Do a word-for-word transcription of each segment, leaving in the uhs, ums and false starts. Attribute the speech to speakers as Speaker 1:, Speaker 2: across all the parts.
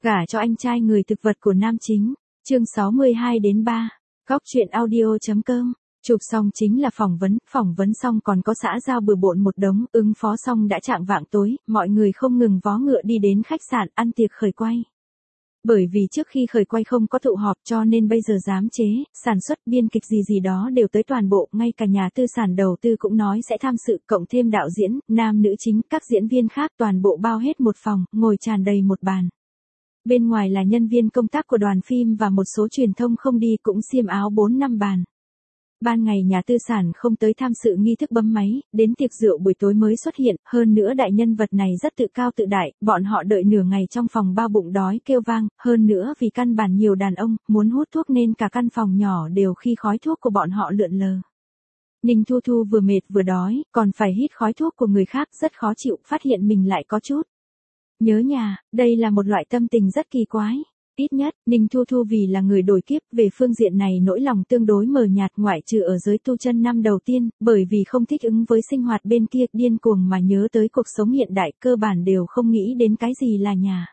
Speaker 1: Gả cho anh trai người thực vật của nam chính. Chương sáu mươi hai đến ba. Góc truyện audio.com. Chụp xong chính là phỏng vấn, phỏng vấn xong còn có xã giao bừa bộn một đống, ứng phó xong đã chạng vạng tối, mọi người không ngừng vó ngựa đi đến khách sạn ăn tiệc khởi quay. Bởi vì trước khi khởi quay không có tụ họp cho nên bây giờ giám chế, sản xuất, biên kịch gì gì đó đều tới toàn bộ, ngay cả nhà tư sản đầu tư cũng nói sẽ tham sự, cộng thêm đạo diễn, nam nữ chính, các diễn viên khác toàn bộ bao hết một phòng, ngồi tràn đầy một bàn. Bên ngoài là nhân viên công tác của đoàn phim và một số truyền thông không đi cũng xiêm áo bốn năm bàn. Ban ngày nhà tư sản không tới tham sự nghi thức bấm máy, đến tiệc rượu buổi tối mới xuất hiện, hơn nữa đại nhân vật này rất tự cao tự đại, bọn họ đợi nửa ngày trong phòng bao bụng đói kêu vang, hơn nữa vì căn bản nhiều đàn ông, muốn hút thuốc nên cả căn phòng nhỏ đều khi khói thuốc của bọn họ lượn lờ. Ninh Thu Thu vừa mệt vừa đói, còn phải hít khói thuốc của người khác rất khó chịu, phát hiện mình lại có chút nhớ nhà, đây là một loại tâm tình rất kỳ quái. Ít nhất, Ninh Thu Thu vì là người đổi kiếp, về phương diện này nỗi lòng tương đối mờ nhạt ngoại trừ ở giới tu chân năm đầu tiên, bởi vì không thích ứng với sinh hoạt bên kia, điên cuồng mà nhớ tới cuộc sống hiện đại, cơ bản đều không nghĩ đến cái gì là nhà.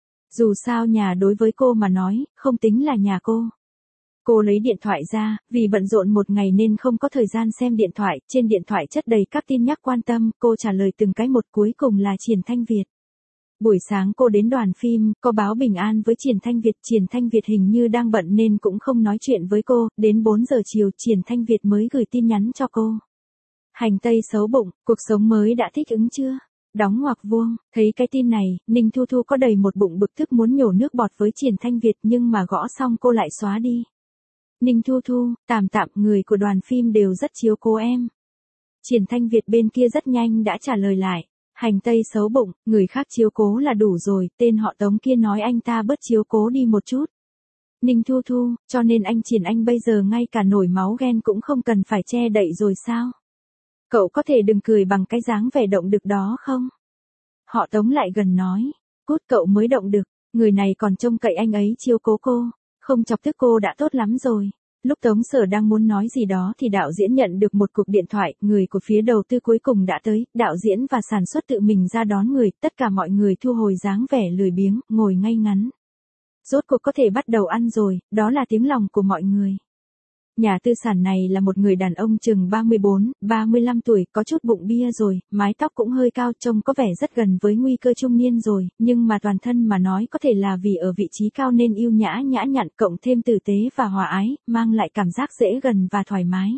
Speaker 1: Dù sao nhà đối với cô mà nói, không tính là nhà cô. Cô lấy điện thoại ra, vì bận rộn một ngày nên không có thời gian xem điện thoại, trên điện thoại chất đầy các tin nhắc quan tâm, cô trả lời từng cái một, cuối cùng là Triển Thanh Việt. Buổi sáng cô đến đoàn phim, có báo bình an với Triển Thanh Việt, Triển Thanh Việt hình như đang bận nên cũng không nói chuyện với cô, đến bốn giờ chiều Triển Thanh Việt mới gửi tin nhắn cho cô. Hành tây xấu bụng, cuộc sống mới đã thích ứng chưa? Đóng ngoặc vuông, thấy cái tin này, Ninh Thu Thu có đầy một bụng bực tức muốn nhổ nước bọt với Triển Thanh Việt nhưng mà gõ xong cô lại xóa đi. Ninh Thu Thu, tạm tạm, người của đoàn phim đều rất chiếu cố em. Triển Thanh Việt bên kia rất nhanh đã trả lời lại. Hành tây xấu bụng, người khác chiếu cố là đủ rồi, tên họ Tống kia nói anh ta bớt chiếu cố đi một chút. Ninh Thu Thu, cho nên anh Triển anh bây giờ ngay cả nổi máu ghen cũng không cần phải che đậy rồi sao? Cậu có thể đừng cười bằng cái dáng vẻ động đực đó không? Họ Tống lại gần nói, cút cậu mới động đực, người này còn trông cậy anh ấy chiếu cố cô, không chọc tức cô đã tốt lắm rồi. Lúc Tống Sở đang muốn nói gì đó thì đạo diễn nhận được một cuộc điện thoại, người của phía đầu tư cuối cùng đã tới, đạo diễn và sản xuất tự mình ra đón người, tất cả mọi người thu hồi dáng vẻ lười biếng, ngồi ngay ngắn. Rốt cuộc có thể bắt đầu ăn rồi, đó là tiếng lòng của mọi người. Nhà tư sản này là một người đàn ông chừng ba mươi bốn, ba mươi lăm tuổi, có chút bụng bia rồi, mái tóc cũng hơi cao, trông có vẻ rất gần với nguy cơ trung niên rồi, nhưng mà toàn thân mà nói có thể là vì ở vị trí cao nên yêu nhã nhã nhặn cộng thêm tử tế và hòa ái, mang lại cảm giác dễ gần và thoải mái.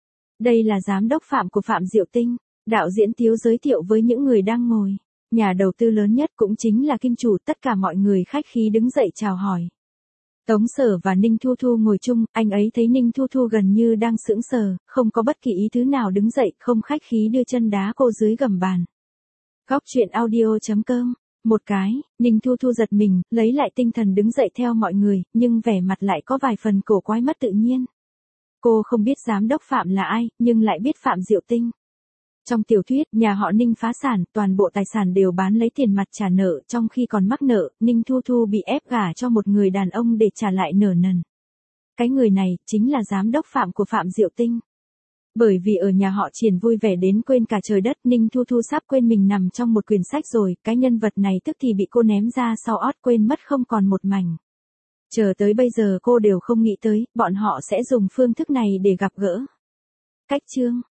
Speaker 1: Đây là giám đốc Phạm của Phạm Diệu Tinh, đạo diễn Tiếu giới thiệu với những người đang ngồi. Nhà đầu tư lớn nhất cũng chính là kim chủ, tất cả mọi người khách khí đứng dậy chào hỏi. Tống Sở và Ninh Thu Thu ngồi chung, anh ấy thấy Ninh Thu Thu gần như đang sững sờ, không có bất kỳ ý thứ nào đứng dậy, không khách khí đưa chân đá cô dưới gầm bàn. Góc truyện audio.com. Một cái, Ninh Thu Thu giật mình, lấy lại tinh thần đứng dậy theo mọi người, nhưng vẻ mặt lại có vài phần cổ quái mất tự nhiên. Cô không biết giám đốc Phạm là ai, nhưng lại biết Phạm Diệu Tinh. Trong tiểu thuyết, nhà họ Ninh phá sản, toàn bộ tài sản đều bán lấy tiền mặt trả nợ, trong khi còn mắc nợ, Ninh Thu Thu bị ép gả cho một người đàn ông để trả lại nợ nần. Cái người này, chính là giám đốc Phạm của Phạm Diệu Tinh. Bởi vì ở nhà họ Triển vui vẻ đến quên cả trời đất, Ninh Thu Thu sắp quên mình nằm trong một quyển sách rồi, cái nhân vật này tức thì bị cô ném ra sau ót quên mất không còn một mảnh. Chờ tới bây giờ cô đều không nghĩ tới, bọn họ sẽ dùng phương thức này để gặp gỡ. Cách chương